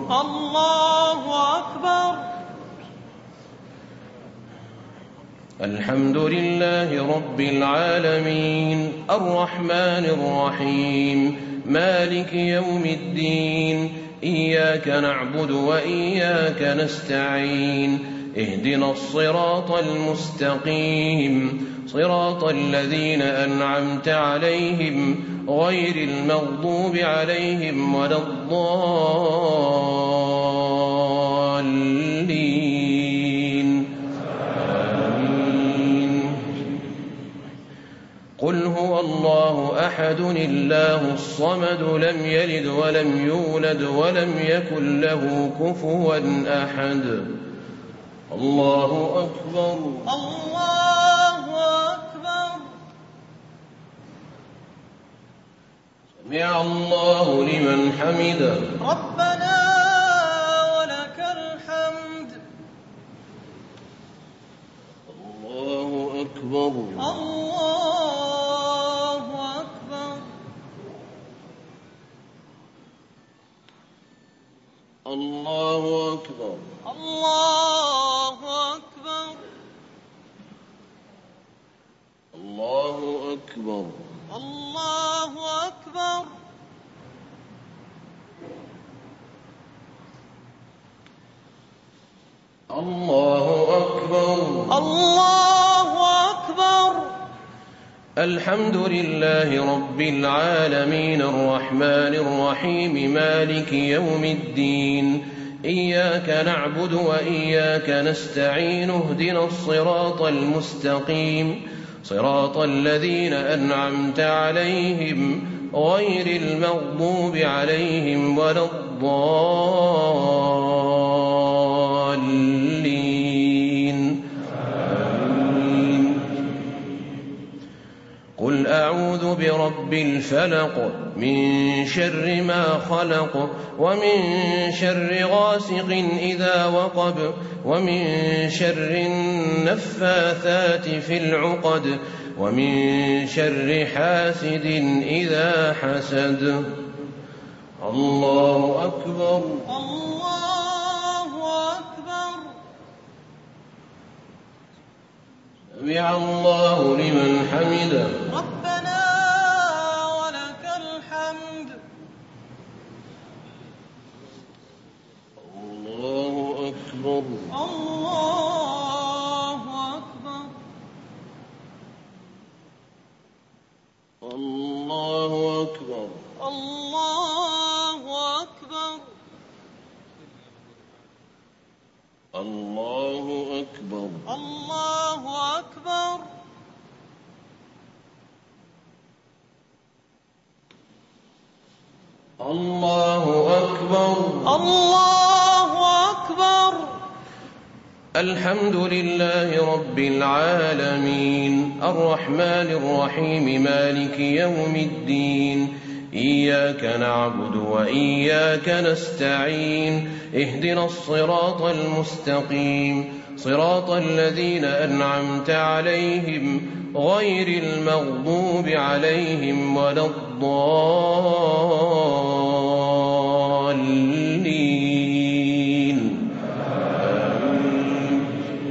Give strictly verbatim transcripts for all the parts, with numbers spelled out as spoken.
الله أكبر. الحمد لله رب العالمين الرحمن الرحيم مالك يوم الدين إياك نعبد وإياك نستعين اهدنا الصراط المستقيم صراط الذين أنعمت عليهم غير المغضوب عليهم ولا الضالين آمين. قل هو الله أحد الله الصمد لم يلد ولم يولد ولم يكن له كفوا أحد. الله أكبر. الله أكبر. سمع الله لمن حمده. ربنا ولك الحمد. الله أكبر. الله أكبر. الله أكبر. الله أكبر. الله أكبر. الله أكبر. الله أكبر. الله أكبر. الحمد لله رب العالمين الرحمن الرحيم مالك يوم الدين إياك نعبد وإياك نستعين اهدنا الصراط المستقيم صراط الذين أنعمت عليهم غير المغضوب عليهم ولا الضالين آمين. قل أعوذ برب الفلق من شر ما خلق ومن شر غاسق إذا وقب ومن شر النفاثات في العقد ومن شر حاسد إذا حسد. الله أكبر. الله أكبر. سمع الله لمن حمده. ربنا ولك الحمد. الله أكبر. الله أكبر. الله أكبر. الله أكبر. الله أكبر. الله أكبر. الله أكبر. الله أكبر. الحمد لله رب العالمين الرحمن الرحيم مالك يوم الدين إياك نعبد وإياك نستعين اهدنا الصراط المستقيم صراط الذين أنعمت عليهم غير المغضوب عليهم ولا الضالين آمين.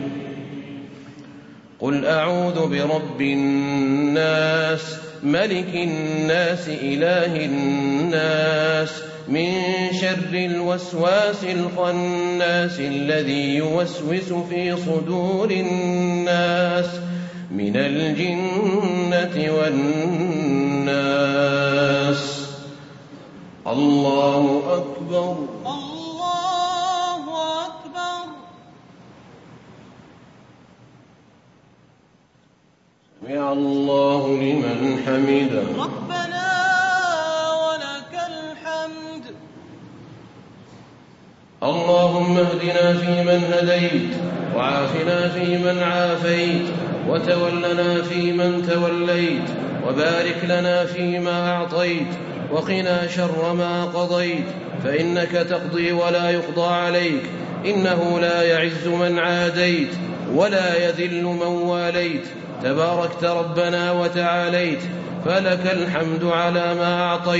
قل أعوذ برب الناس ملك الناس إله الناس من شر الوسواس الخناس الذي يوسوس في صدور الناس من الجنة والناس. الله أكبر. الله أكبر. سمع الله لمن حمده. ربنا ولك الحمد. اللهم اهدنا فيمن هديت وعافنا فيمن عافيت وتولنا فيمن توليت وبارك لنا فيما أعطيت وقنا شر ما قضيت فإنك تقضي ولا يقضى عليك إنه لا يعز من عاديت ولا يذل من واليت تباركت ربنا وتعاليت فلك الحمد على ما أعطيت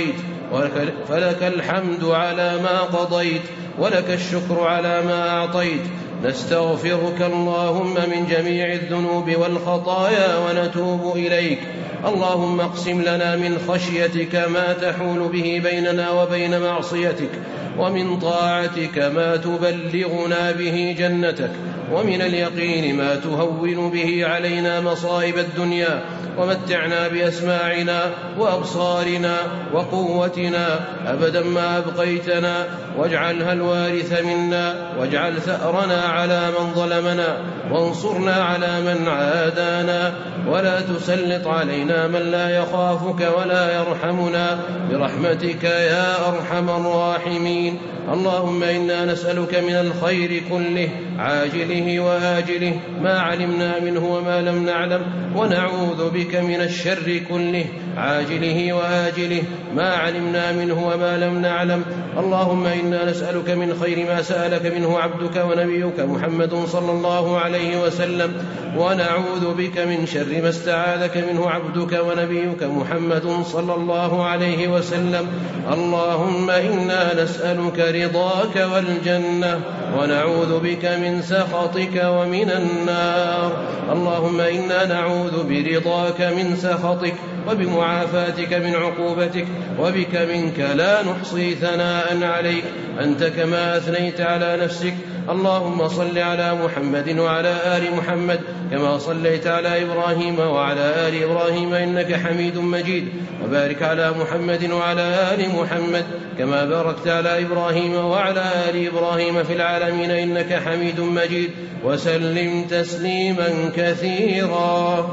ولك فلك الحمد على ما قضيت ولك الشكر على ما أعطيت. نستغفرك اللهم من جميع الذنوب والخطايا ونتوب إليك. اللهم اقسم لنا من خشيتك ما تحول به بيننا وبين معصيتك، ومن طاعتك ما تبلغنا به جنتك، ومن اليقين ما تهون به علينا مصائب الدنيا، ومتعنا بأسماعنا وأبصارنا وقوتنا أبدا ما أبقيتنا، واجعلها الوارث منا، واجعل ثأرنا على من ظلمنا، وانصرنا على من عادانا، ولا تسلط علينا من لا يخافك ولا يرحمنا برحمتك يا أرحم الراحمين. اللهم إنا نسألك من الخير كله عاجله وآجله ما علمنا منه وما لم نعلم، ونعوذ بك من الشر كله عاجله وآجله ما علمنا منه وما لم نعلم. اللهم إنا نسألك من خير ما سألك منه عبدك ونبيك محمد صلى الله عليه وسلم، ونعوذ بك من شر ما استعاذك منه عبدك ونبيك محمد صلى الله عليه وسلم. اللهم إنا نسألك رضاك والجنة، ونعوذ بك من سخطك ومن النار. اللهم إنا نعوذ برضاك من سخطك، وبمعافاتك من عقوبتك، وبك منك لا نحصي ثناء عليك أنت كما أثنيت على نفسك. اللهم صل على محمد وعلى آل محمد كما صليت على إبراهيم وعلى آل إبراهيم إنك حميد مجيد، وبارك على محمد وعلى آل محمد كما باركت على إبراهيم وعلى آل إبراهيم في العالمين إنك حميد مجيد، وسلم تسليما كثيرا.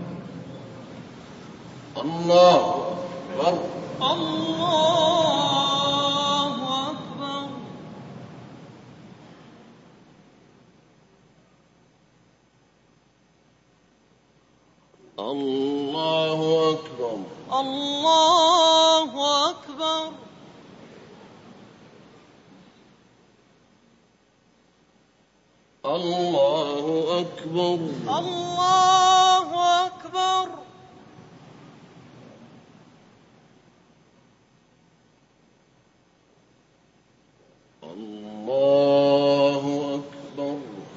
الله أكبر. الله أكبر. الله أكبر. الله أكبر. الله أكبر. الله أكبر. الله أكبر.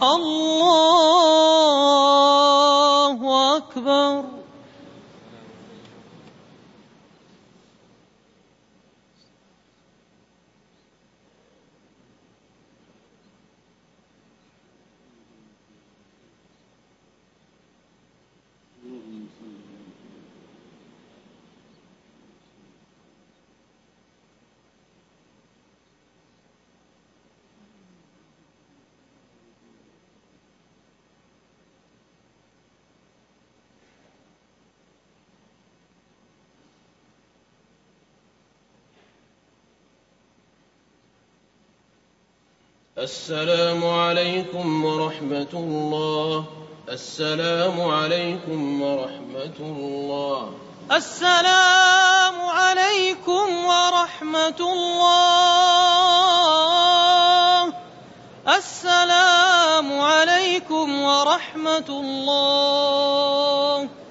الله أكبر. السلام عليكم ورحمة الله. السلام عليكم ورحمة الله. السلام عليكم ورحمة الله. السلام عليكم ورحمة الله.